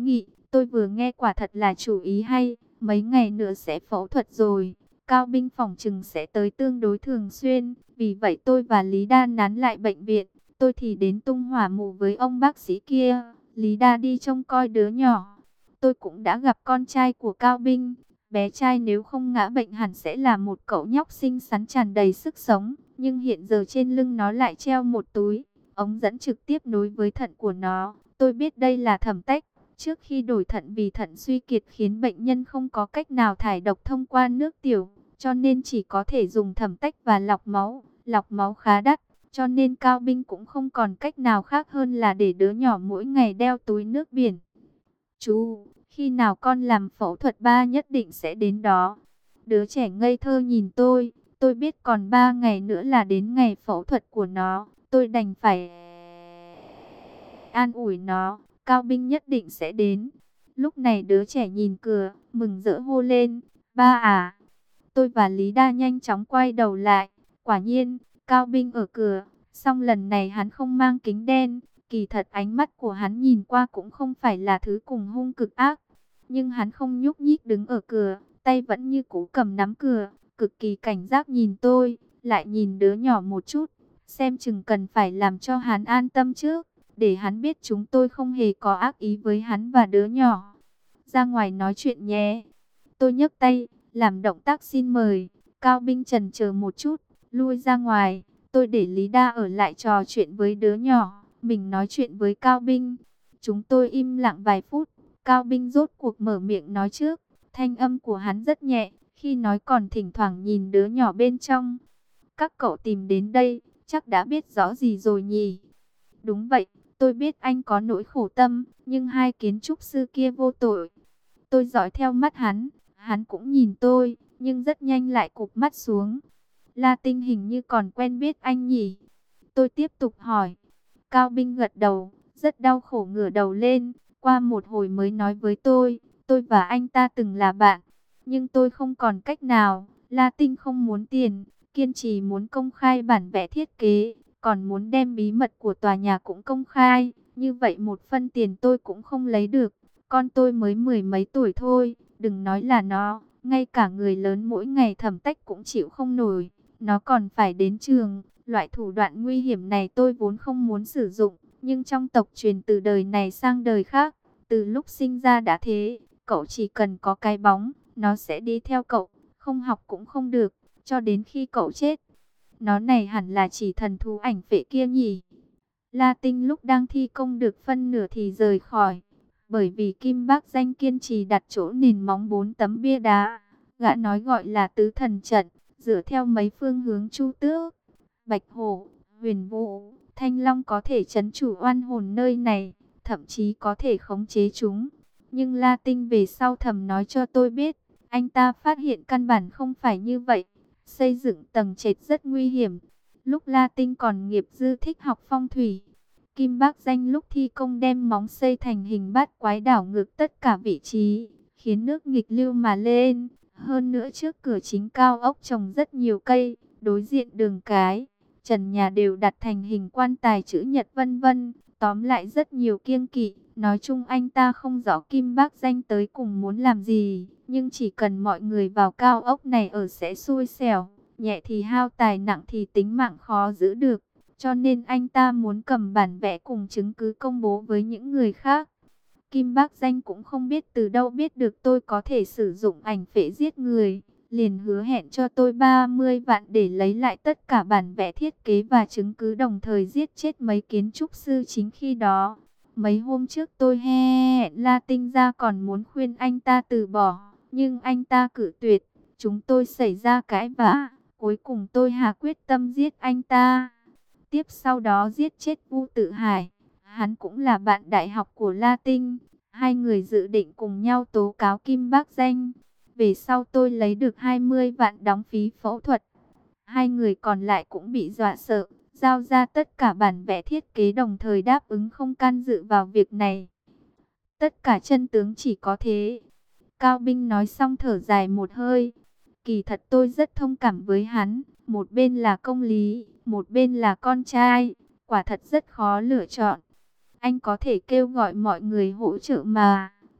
A: Tôi vừa nghe quả thật là chủ ý hay, mấy ngày nữa sẽ phẫu thuật rồi. Cao binh phỏng chừng sẽ tới tương đối thường xuyên, vì vậy tôi và Lý Đa nán lại bệnh viện. Tôi thì đến Tung Hỏa Mù với ông bác sĩ kia, Lý Đa đi trông coi đứa nhỏ. Tôi cũng đã gặp con trai của Cao binh, bé trai nếu không ngã bệnh hẳn sẽ là một cậu nhóc xinh xắn tràn đầy sức sống, nhưng hiện giờ trên lưng nó lại treo một túi ống dẫn trực tiếp nối với thận của nó. Tôi biết đây là thẩm tách. Trước khi đổi thận vì thận suy kiệt khiến bệnh nhân không có cách nào thải độc thông qua nước tiểu, cho nên chỉ có thể dùng thẩm tách và lọc máu. Lọc máu khá đắt, cho nên Cao binh cũng không còn cách nào khác hơn là để đứa nhỏ mỗi ngày đeo túi nước biển. Chú, khi nào con làm phẫu thuật ba nhất định sẽ đến đó. Đứa trẻ ngây thơ nhìn tôi biết còn 3 ngày nữa là đến ngày phẫu thuật của nó. Tôi đành phải an ủi nó, Cao binh nhất định sẽ đến. Lúc này đứa trẻ nhìn cửa, mừng rỡ hô lên, ba à. Tôi và Lý Đa nhanh chóng quay đầu lại, quả nhiên, Cao binh ở cửa, song lần này hắn không mang kính đen. Kỳ thật ánh mắt của hắn nhìn qua cũng không phải là thứ cùng hung cực ác. Nhưng hắn không nhúc nhích đứng ở cửa, tay vẫn như cũ cầm nắm cửa, cực kỳ cảnh giác nhìn tôi, lại nhìn đứa nhỏ một chút. Xem chừng cần phải làm cho hắn an tâm trước, để hắn biết chúng tôi không hề có ác ý với hắn và đứa nhỏ. Ra ngoài nói chuyện nhé. Tôi nhấc tay, làm động tác xin mời. Cao binh chần chờ một chút, lui ra ngoài. Tôi để Lý Đa ở lại trò chuyện với đứa nhỏ, mình nói chuyện với Cao binh. Chúng tôi im lặng vài phút, Cao binh rốt cuộc mở miệng nói trước. Thanh âm của hắn rất nhẹ, khi nói còn thỉnh thoảng nhìn đứa nhỏ bên trong. Các cậu tìm đến đây, chắc đã biết rõ gì rồi nhỉ? Đúng vậy, tôi biết anh có nỗi khổ tâm, nhưng hai kiến trúc sư kia vô tội. Tôi dõi theo mắt hắn cũng nhìn tôi, nhưng rất nhanh lại cụp mắt xuống. La Tinh hình như còn quen biết anh nhỉ? Tôi tiếp tục hỏi. Cao binh gật đầu, rất đau khổ ngửa đầu lên, qua một hồi mới nói với tôi và anh ta từng là bạn, nhưng tôi không còn cách nào. La Tinh không muốn tiền, kiên trì muốn công khai bản vẽ thiết kế, còn muốn đem bí mật của tòa nhà cũng công khai, như vậy một phân tiền tôi cũng không lấy được. Con tôi mới 10 mấy tuổi thôi, đừng nói là nó, ngay cả người lớn mỗi ngày thẩm tách cũng chịu không nổi, nó còn phải đến trường. Loại thủ đoạn nguy hiểm này tôi vốn không muốn sử dụng, nhưng trong tộc truyền từ đời này sang đời khác, từ lúc sinh ra đã thế, cậu chỉ cần có cái bóng, nó sẽ đi theo cậu, không học cũng không được, cho đến khi cậu chết. Nó này hẳn là chỉ thần thú ảnh phệ kia nhỉ? La Tinh lúc đang thi công được phân nửa thì rời khỏi, bởi vì Kim Bác Danh kiên trì đặt chỗ nền móng 4 tấm bia đá. Gã nói gọi là tứ thần trận, dựa theo mấy phương hướng Chu Tước, Bạch Hổ, Huyền Vũ, Thanh Long có thể trấn chủ oan hồn nơi này, thậm chí có thể khống chế chúng. Nhưng La Tinh về sau thầm nói cho tôi biết, anh ta phát hiện căn bản không phải như vậy. Xây dựng tầng trệt rất nguy hiểm. Lúc La Tinh còn nghiệp dư thích học phong thủy, Kim Bác Danh lúc thi công đem móng xây thành hình bát quái đảo ngược tất cả vị trí, khiến nước nghịch lưu mà lên. Hơn nữa trước cửa chính cao ốc trồng rất nhiều cây, đối diện đường cái, trần nhà đều đặt thành hình quan tài chữ nhật vân vân. Tóm lại rất nhiều kiêng kỵ. Nói chung anh ta không rõ Kim Bác Danh tới cùng muốn làm gì, nhưng chỉ cần mọi người vào cao ốc này ở sẽ xui xẻo, nhẹ thì hao tài, nặng thì tính mạng khó giữ được. Cho nên anh ta muốn cầm bản vẽ cùng chứng cứ công bố với những người khác. Kim Bác Danh cũng không biết từ đâu biết được tôi có thể sử dụng ảnh phệ giết người, liền hứa hẹn cho tôi 30 vạn để lấy lại tất cả bản vẽ thiết kế và chứng cứ, đồng thời giết chết mấy kiến trúc sư chính khi đó. Mấy hôm trước tôi hẹn La Tinh ra còn muốn khuyên anh ta từ bỏ, nhưng anh ta cự tuyệt. Chúng tôi xảy ra cãi vã, cuối cùng tôi hạ quyết tâm giết anh ta. Tiếp sau đó giết chết Vu Tự Hải, hắn cũng là bạn đại học của La Tinh. Hai người dự định cùng nhau tố cáo Kim Bác Danh. Về sau tôi lấy được 20 vạn đóng phí phẫu thuật. Hai người còn lại cũng bị dọa sợ, giao ra tất cả bản vẽ thiết kế, đồng thời đáp ứng không can dự vào việc này. Tất cả chân tướng chỉ có thế. Cao binh nói xong thở dài một hơi. Kỳ thật tôi rất thông cảm với hắn. Một bên là công lý, một bên là con trai. Quả thật rất khó lựa chọn. Anh có thể kêu gọi mọi người hỗ trợ mà.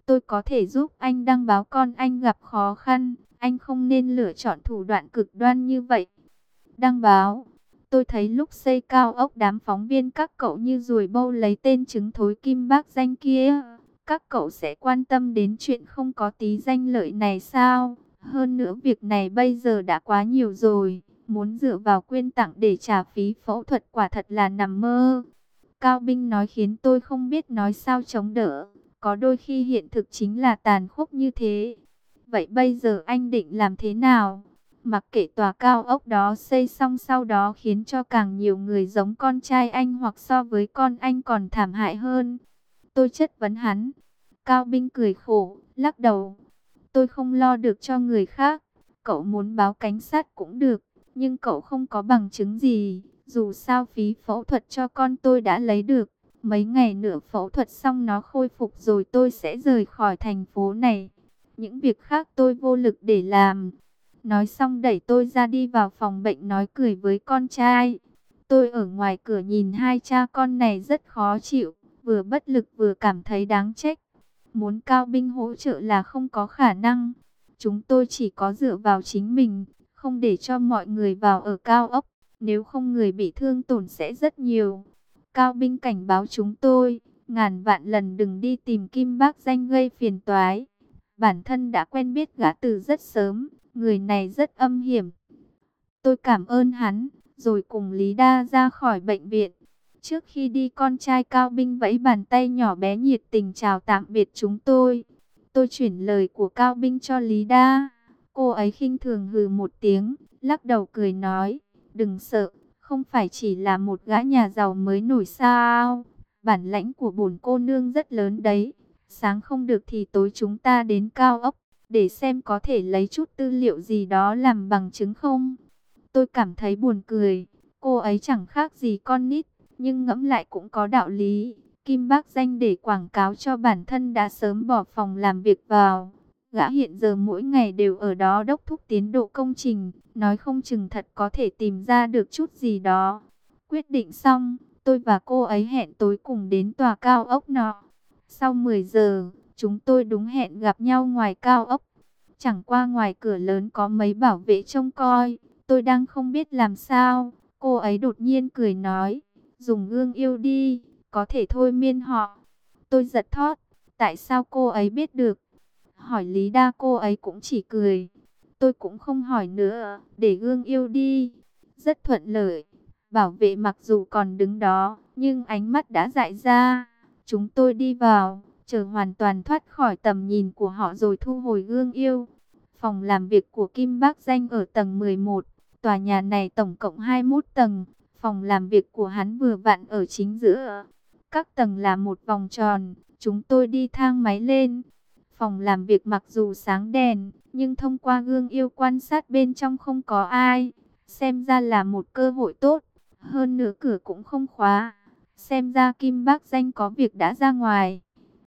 A: tôi có thể giúp anh đăng báo con anh gặp khó khăn. Anh không nên lựa chọn thủ đoạn cực đoan như vậy. Đăng báo. Tôi thấy lúc xây cao ốc đám phóng viên các cậu như ruồi bâu lấy tên trứng thối Kim Bác Danh kia. Các cậu sẽ quan tâm đến chuyện không có tí danh lợi này sao? Hơn nữa việc này bây giờ đã quá nhiều rồi. Muốn dựa vào quyên tặng để trả phí phẫu thuật quả thật là nằm mơ. Cao Binh nói khiến tôi không biết nói sao chống đỡ. Có đôi khi hiện thực chính là tàn khốc như thế. Vậy bây giờ anh định làm thế nào? Mặc kệ tòa cao ốc đó xây xong sau đó khiến cho càng nhiều người giống con trai anh hoặc so với con anh còn thảm hại hơn. Tôi chất vấn hắn. Cao Binh cười khổ, lắc đầu. Tôi không lo được cho người khác. Cậu muốn báo cảnh sát cũng được, nhưng cậu không có bằng chứng gì. Dù sao phí phẫu thuật cho con tôi đã lấy được. Mấy ngày nữa phẫu thuật xong nó khôi phục rồi tôi sẽ rời khỏi thành phố này. Những việc khác tôi vô lực để làm. Nói xong đẩy tôi ra đi vào phòng bệnh nói cười với con trai. Tôi ở ngoài cửa nhìn hai cha con này rất khó chịu, vừa bất lực vừa cảm thấy đáng trách. Muốn Cao Binh hỗ trợ là không có khả năng. Chúng tôi chỉ có dựa vào chính mình, không để cho mọi người vào ở cao ốc. Nếu không người bị thương tổn sẽ rất nhiều. Cao Binh cảnh báo chúng tôi, ngàn vạn lần đừng đi tìm Kim Bác Danh gây phiền toái. Bản thân đã quen biết gã từ rất sớm, người này rất âm hiểm. Tôi cảm ơn hắn, rồi cùng Lý Đa ra khỏi bệnh viện. Trước khi đi con trai Cao Binh vẫy bàn tay nhỏ bé nhiệt tình chào tạm biệt chúng tôi. Tôi chuyển lời của Cao Binh cho Lý Đa. Cô ấy khinh thường hừ một tiếng, lắc đầu cười nói, đừng sợ, không phải chỉ là một gã nhà giàu mới nổi sao. Bản lãnh của bổn cô nương rất lớn đấy. Sáng không được thì tối chúng ta đến cao ốc, để xem có thể lấy chút tư liệu gì đó làm bằng chứng không. Tôi cảm thấy buồn cười, cô ấy chẳng khác gì con nít, nhưng ngẫm lại cũng có đạo lý. Kim Bác Danh để quảng cáo cho bản thân đã sớm bỏ phòng làm việc vào. Gã hiện giờ mỗi ngày đều ở đó đốc thúc tiến độ công trình, nói không chừng thật có thể tìm ra được chút gì đó. Quyết định xong, tôi và cô ấy hẹn tối cùng đến tòa cao ốc nọ. Sau 10 giờ, chúng tôi đúng hẹn gặp nhau ngoài cao ốc. Chẳng qua ngoài cửa lớn có mấy bảo vệ trông coi. Tôi đang không biết làm sao. Cô ấy đột nhiên cười nói, dùng gương yêu đi, có thể thôi miên họ. Tôi giật thót, tại sao cô ấy biết được? Hỏi Lý Đa cô ấy cũng chỉ cười. Tôi cũng không hỏi nữa, để gương yêu đi. Rất thuận lợi. Bảo vệ mặc dù còn đứng đó, nhưng ánh mắt đã dại ra. Chúng tôi đi vào, chờ hoàn toàn thoát khỏi tầm nhìn của họ rồi thu hồi gương yêu. Phòng làm việc của Kim Bác Danh ở tầng 11. Tòa nhà này tổng cộng 21 tầng. Phòng làm việc của hắn vừa vặn ở chính giữa. Các tầng là một vòng tròn. Chúng tôi đi thang máy lên. Phòng làm việc mặc dù sáng đèn, nhưng thông qua gương yêu quan sát bên trong không có ai. Xem ra là một cơ hội tốt. Hơn nữa cửa cũng không khóa. Xem ra Kim Bác Danh có việc đã ra ngoài.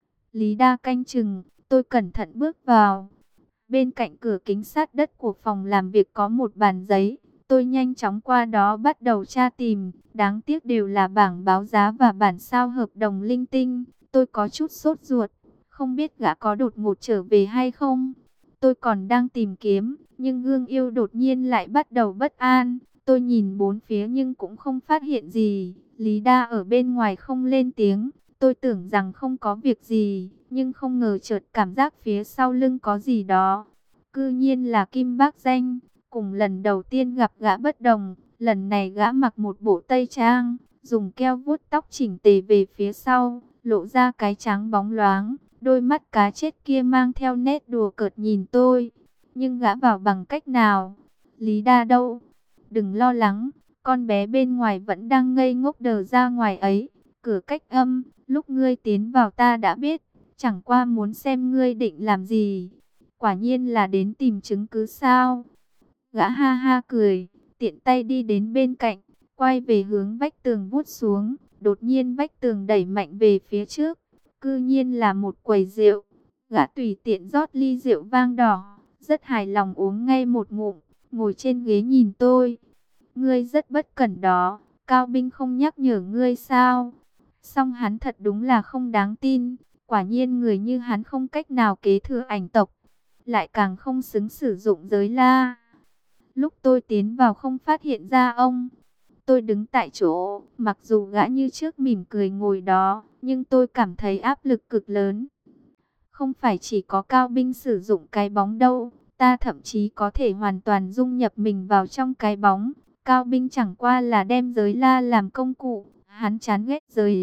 A: Lý Đa canh chừng, tôi cẩn thận bước vào. Bên cạnh cửa kính sát đất của phòng làm việc có một bàn giấy. Tôi nhanh chóng qua đó bắt đầu tra tìm. Đáng tiếc đều là bảng báo giá và bản sao hợp đồng linh tinh. Tôi có chút sốt ruột. Không biết gã có đột ngột trở về hay không. Tôi còn đang tìm kiếm. Nhưng gương yêu đột nhiên lại bắt đầu bất an. Tôi nhìn bốn phía nhưng cũng không phát hiện gì. Lý Đa ở bên ngoài không lên tiếng. Tôi tưởng rằng không có việc gì, nhưng không ngờ chợt cảm giác phía sau lưng có gì đó. Cư nhiên là Kim Bác Danh, cùng lần đầu tiên gặp gã bất đồng. Lần này gã mặc một bộ tây trang, dùng keo vuốt tóc chỉnh tề về phía sau, lộ ra cái trắng bóng loáng. Đôi mắt cá chết kia mang theo nét đùa cợt nhìn tôi. Nhưng gã vào bằng cách nào? Lý Đa đâu? Đừng lo lắng, con bé bên ngoài vẫn đang ngây ngốc đờ ra ngoài ấy. Cửa cách âm, lúc ngươi tiến vào ta đã biết, chẳng qua muốn xem ngươi định làm gì. Quả nhiên là đến tìm chứng cứ sao? Gã ha ha cười, tiện tay đi đến bên cạnh, quay về hướng vách tường vuốt xuống. Đột nhiên vách tường đẩy mạnh về phía trước, cư nhiên là một quầy rượu. Gã tùy tiện rót ly rượu vang đỏ, rất hài lòng uống ngay một ngụm, ngồi trên ghế nhìn tôi. Ngươi rất bất cẩn đó, Cao Binh không nhắc nhở ngươi sao? Song hắn thật đúng là không đáng tin. Quả nhiên người như hắn không cách nào kế thừa ảnh tộc, lại càng không xứng sử dụng giới la. Lúc tôi tiến vào không phát hiện ra ông. Tôi đứng tại chỗ, mặc dù gã như trước mỉm cười ngồi đó, nhưng tôi cảm thấy áp lực cực lớn. Không phải chỉ có Cao Binh sử dụng cái bóng đâu, ta thậm chí có thể hoàn toàn dung nhập mình vào trong cái bóng. Cao Binh chẳng qua là đem giới la làm công cụ, hắn chán ghét giới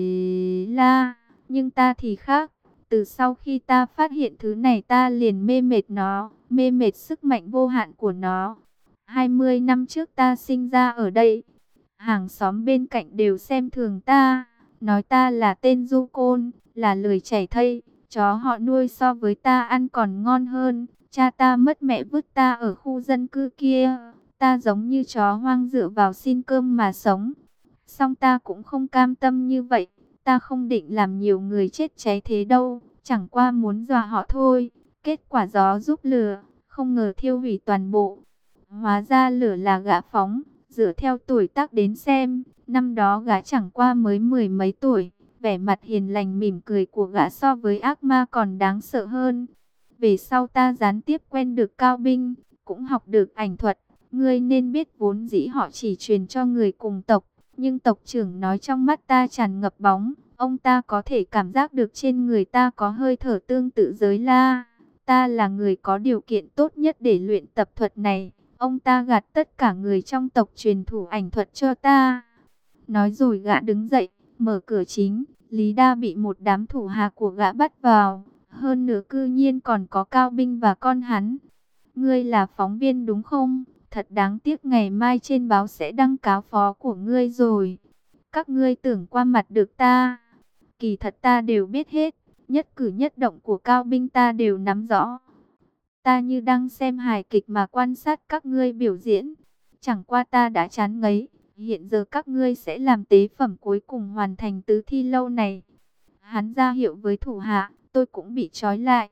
A: la, nhưng ta thì khác. Từ sau khi ta phát hiện thứ này ta liền mê mệt nó, mê mệt sức mạnh vô hạn của nó. 20 năm trước ta sinh ra ở đây, hàng xóm bên cạnh đều xem thường ta, nói ta là tên du côn, là lười chảy thây. Chó họ nuôi so với ta ăn còn ngon hơn. Cha ta mất mẹ vứt ta ở khu dân cư kia. Ta giống như chó hoang dựa vào xin cơm mà sống. Song ta cũng không cam tâm như vậy. Ta không định làm nhiều người chết cháy thế đâu. Chẳng qua muốn dọa họ thôi. Kết quả gió giúp lửa, không ngờ thiêu hủy toàn bộ. Hóa ra lửa là gã phóng. Dựa theo tuổi tác đến xem, năm đó gã chẳng qua mới 10 mấy tuổi. Vẻ mặt hiền lành mỉm cười của gã so với ác ma còn đáng sợ hơn. Về sau ta gián tiếp quen được Cao Binh, cũng học được ảnh thuật. Ngươi nên biết vốn dĩ họ chỉ truyền cho người cùng tộc. Nhưng tộc trưởng nói trong mắt ta tràn ngập bóng. Ông ta có thể cảm giác được trên người ta có hơi thở tương tự giới la. Ta là người có điều kiện tốt nhất để luyện tập thuật này. Ông ta gạt tất cả người trong tộc truyền thủ ảnh thuật cho ta. Nói rồi gã đứng dậy, mở cửa chính. Lý Đa bị một đám thủ hạ của gã bắt vào. Hơn nữa cư nhiên còn có Cao Binh và con hắn. Ngươi là phóng viên đúng không? Thật đáng tiếc ngày mai trên báo sẽ đăng cáo phó của ngươi rồi. Các ngươi tưởng qua mặt được ta. Kỳ thật ta đều biết hết. Nhất cử nhất động của Cao Binh ta đều nắm rõ. Ta như đang xem hài kịch mà quan sát các ngươi biểu diễn. Chẳng qua ta đã chán ngấy. Hiện giờ các ngươi sẽ làm tế phẩm cuối cùng hoàn thành tứ thi lâu này. Hắn ra hiệu với thủ hạ, tôi cũng bị trói lại.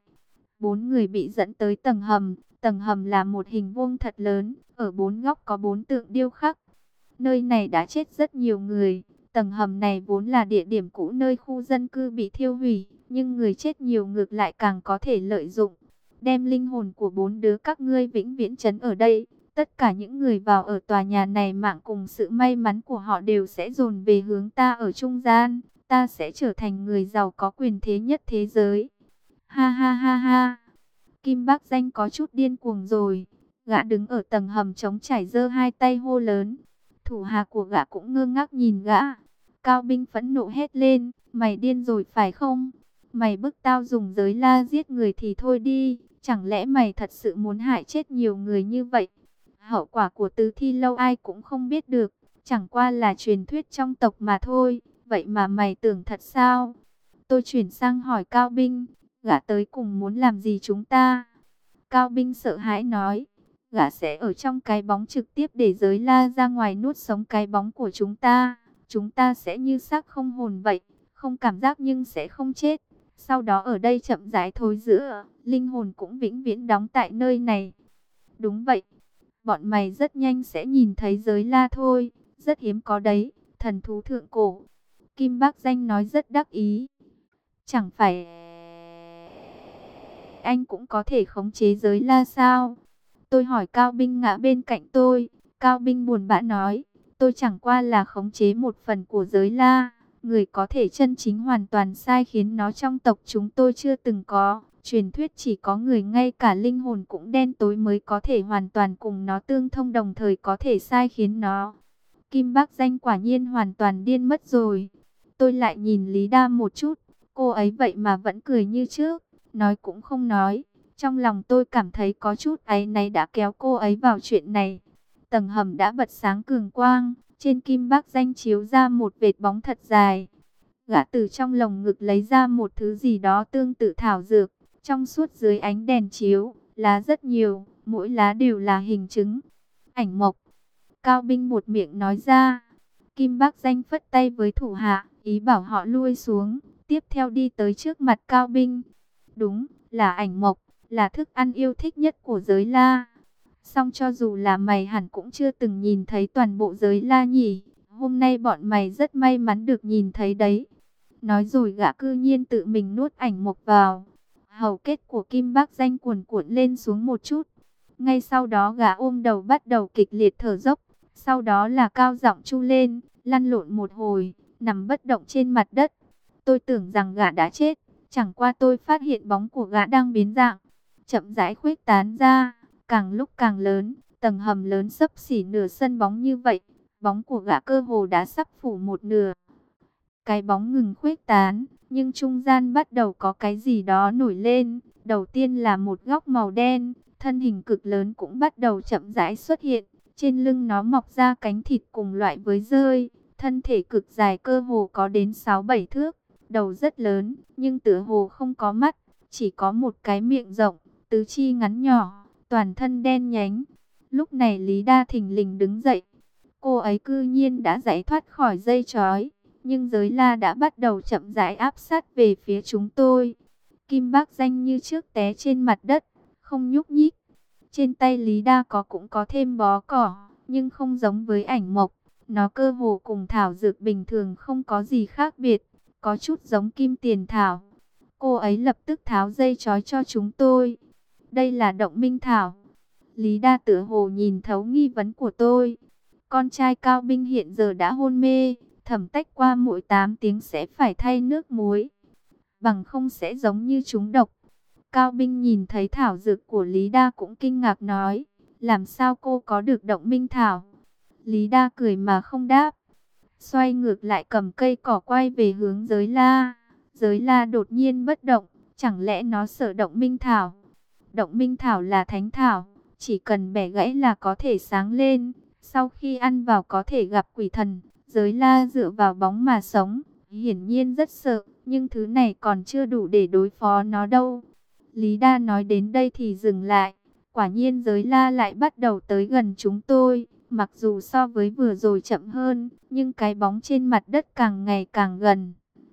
A: 4 người bị dẫn tới tầng hầm. Tầng hầm là một hình vuông thật lớn, ở 4 góc có 4 tượng điêu khắc. Nơi này đã chết rất nhiều người. Tầng hầm này vốn là địa điểm cũ nơi khu dân cư bị thiêu hủy, nhưng người chết nhiều ngược lại càng có thể lợi dụng. Đem linh hồn của 4 đứa các ngươi vĩnh viễn trấn ở đây. Tất cả những người vào ở tòa nhà này mạng cùng sự may mắn của họ đều sẽ dồn về hướng ta ở trung gian. Ta sẽ trở thành người giàu có quyền thế nhất thế giới. Ha ha ha ha. Kim Bác Danh có chút điên cuồng rồi. Gã đứng ở tầng hầm trống trải giơ hai tay hô lớn. Thủ hạ của gã cũng ngơ ngác nhìn gã. Cao Binh phẫn nộ hét lên. Mày điên rồi phải không? Mày bức tao dùng giới la giết người thì thôi đi. Chẳng lẽ mày thật sự muốn hại chết nhiều người như vậy? Hậu quả của tứ thi lâu ai cũng không biết được. Chẳng qua là truyền thuyết trong tộc mà thôi. Vậy mà mày tưởng thật sao? Tôi chuyển sang hỏi Cao Binh. Gã tới cùng muốn làm gì chúng ta? Cao Binh sợ hãi nói. Gã sẽ ở trong cái bóng trực tiếp để giới la ra ngoài nuốt sống cái bóng của chúng ta. Chúng ta sẽ như xác không hồn vậy. Không cảm giác nhưng sẽ không chết. Sau đó ở đây chậm rãi thối rữa. Linh hồn cũng vĩnh viễn đóng tại nơi này. Đúng vậy. Bọn mày rất nhanh sẽ nhìn thấy giới la thôi. Rất hiếm có đấy. Thần thú thượng cổ. Kim Bác Danh nói rất đắc ý. Chẳng phải anh cũng có thể khống chế giới la sao? Tôi hỏi Cao Binh ngã bên cạnh tôi. Cao Binh buồn bã nói. Tôi chẳng qua là khống chế một phần của giới la. Người có thể chân chính hoàn toàn sai khiến nó trong tộc chúng tôi chưa từng có. Truyền thuyết chỉ có người ngay cả linh hồn cũng đen tối mới có thể hoàn toàn cùng nó tương thông, đồng thời có thể sai khiến nó. Kim Bác Danh quả nhiên hoàn toàn điên mất rồi. Tôi lại nhìn Lý Đa một chút. Cô ấy vậy mà vẫn cười như trước. Nói cũng không nói. Trong lòng tôi cảm thấy có chút áy náy đã kéo cô ấy vào chuyện này. Tầng hầm đã bật sáng cường quang. Trên Kim Bác Danh chiếu ra một vệt bóng thật dài. Gã từ trong lồng ngực lấy ra một thứ gì đó tương tự thảo dược. Trong suốt dưới ánh đèn chiếu, lá rất nhiều, mỗi lá đều là hình trứng. Ảnh mộc. Cao Binh một miệng nói ra. Kim Bác Danh phất tay với thủ hạ, ý bảo họ lui xuống. Tiếp theo đi tới trước mặt Cao Binh. Đúng, là ảnh mộc, là thức ăn yêu thích nhất của giới la. Song cho dù là mày hẳn cũng chưa từng nhìn thấy toàn bộ giới la nhỉ. Hôm nay bọn mày rất may mắn được nhìn thấy đấy. Nói rồi gã cư nhiên tự mình nuốt ảnh mộc vào. Hầu kết của Kim Bác Danh cuồn cuộn lên xuống một chút. Ngay sau đó gã ôm đầu bắt đầu kịch liệt thở dốc. Sau đó là cao giọng chu lên, lăn lộn một hồi, nằm bất động trên mặt đất. Tôi tưởng rằng gã đã chết. Chẳng qua tôi phát hiện bóng của gã đang biến dạng, chậm rãi khuếch tán ra, càng lúc càng lớn. Tầng hầm lớn xấp xỉ nửa sân bóng như vậy, bóng của gã cơ hồ đã sắp phủ một nửa. Cái bóng ngừng khuếch tán, nhưng trung gian bắt đầu có cái gì đó nổi lên. Đầu tiên là một góc màu đen, thân hình cực lớn cũng bắt đầu chậm rãi xuất hiện. Trên lưng nó mọc ra cánh thịt cùng loại với dơi, thân thể cực dài cơ hồ có đến 6-7 thước. Đầu rất lớn, nhưng tựa hồ không có mắt, chỉ có một cái miệng rộng, tứ chi ngắn nhỏ, toàn thân đen nhánh. Lúc này Lý Đa thình lình đứng dậy. Cô ấy cư nhiên đã giải thoát khỏi dây trói, nhưng Giới La đã bắt đầu chậm rãi áp sát về phía chúng tôi. Kim Bác Danh như trước té trên mặt đất, không nhúc nhích. Trên tay Lý Đa cũng có thêm bó cỏ, nhưng không giống với ảnh mộc. Nó cơ hồ cùng thảo dược bình thường không có gì khác biệt, có chút giống kim tiền thảo. Cô ấy lập tức tháo dây trói cho chúng tôi. Đây là động minh thảo. Lý Đa tựa hồ nhìn thấu nghi vấn của tôi. Con trai Cao Binh hiện giờ đã hôn mê, thẩm tách qua mỗi 8 tiếng sẽ phải thay nước muối, bằng không sẽ giống như trúng độc. Cao Binh nhìn thấy thảo dược của Lý Đa cũng kinh ngạc nói, làm sao cô có được động minh thảo? Lý Đa cười mà không đáp, xoay ngược lại cầm cây cỏ quay về hướng Giới La. Giới La đột nhiên bất động, chẳng lẽ nó sợ động minh thảo? Động minh thảo là thánh thảo, chỉ cần bẻ gãy là có thể sáng lên, sau khi ăn vào có thể gặp quỷ thần. Giới La dựa vào bóng mà sống, hiển nhiên rất sợ, nhưng thứ này còn chưa đủ để đối phó nó đâu. Lý Đa nói đến đây thì dừng lại, quả nhiên Giới La lại bắt đầu tới gần chúng tôi, mặc dù so với vừa rồi chậm hơn, nhưng cái bóng trên mặt đất càng ngày càng gần.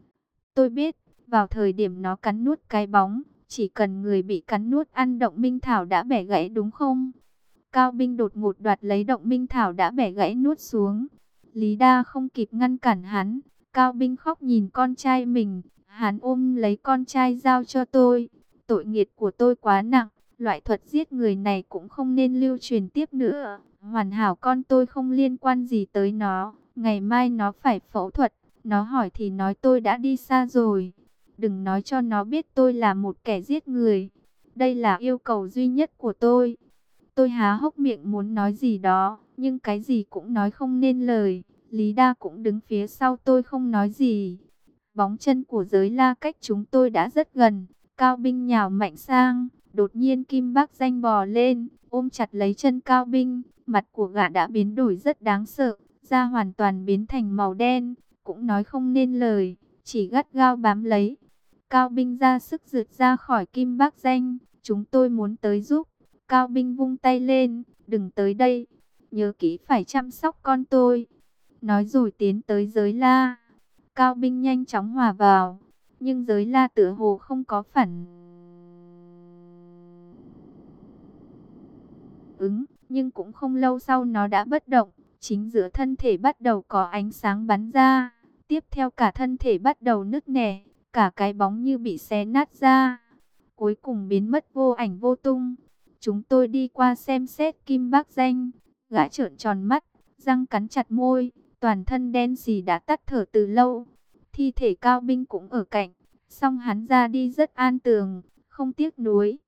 A: Tôi biết, vào thời điểm nó cắn nuốt cái bóng, chỉ cần người bị cắn nuốt ăn động minh thảo đã bẻ gãy đúng không? Cao Binh đột ngột đoạt lấy động minh thảo đã bẻ gãy nuốt xuống. Lý Đa không kịp ngăn cản hắn. Cao Binh khóc nhìn con trai mình. Hắn ôm lấy con trai giao cho tôi. Tội nghiệp của tôi quá nặng. Loại thuật giết người này cũng không nên lưu truyền tiếp nữa. Hoàn hảo con tôi không liên quan gì tới nó. Ngày mai nó phải phẫu thuật. Nó hỏi thì nói tôi đã đi xa rồi. Đừng nói cho nó biết tôi là một kẻ giết người. Đây là yêu cầu duy nhất của tôi. Tôi há hốc miệng muốn nói gì đó, nhưng cái gì cũng nói không nên lời. Lý Đa cũng đứng phía sau tôi không nói gì. Bóng chân của Giới La cách chúng tôi đã rất gần. Cao Binh nhào mạnh sang, đột nhiên Kim Bác Danh bò lên, ôm chặt lấy chân Cao Binh. Mặt của gã đã biến đổi rất đáng sợ, da hoàn toàn biến thành màu đen, cũng nói không nên lời, chỉ gắt gao bám lấy. Cao Binh ra sức rượt ra khỏi Kim Bác Danh, chúng tôi muốn tới giúp. Cao Binh vung tay lên, đừng tới đây, nhớ kỹ phải chăm sóc con tôi. Nói rồi tiến tới Giới La. Cao Binh nhanh chóng hòa vào, nhưng Giới La tựa hồ không có phản ứng, nhưng cũng không lâu sau nó đã bất động, chính giữa thân thể bắt đầu có ánh sáng bắn ra, tiếp theo cả thân thể bắt đầu nứt nẻ, cả cái bóng như bị xé nát ra, cuối cùng biến mất vô ảnh vô tung. Chúng tôi đi qua xem xét Kim Bác Danh, gã trợn tròn mắt, răng cắn chặt môi, toàn thân đen xì đã tắt thở từ lâu. Thi thể Cao Binh cũng ở cạnh, song hắn ra đi rất an tường, không tiếc nuối.